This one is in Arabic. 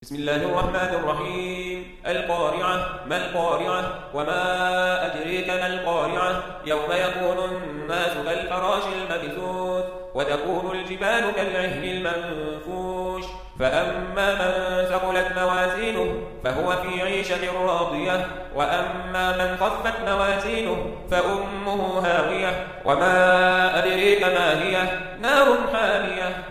بسم الله الرحمن الرحيم. القارعة. ما القارعة؟ وما أدريك ما القارعة؟ يوم يكون الناس كالفراش المبثوث وتكون الجبال كالعهن المنفوش فأما من ثقلت موازينه فهو في عيشة راضية وأما من خفت موازينه فأمه هاوية وما أدريك ما هي؟ نار حامية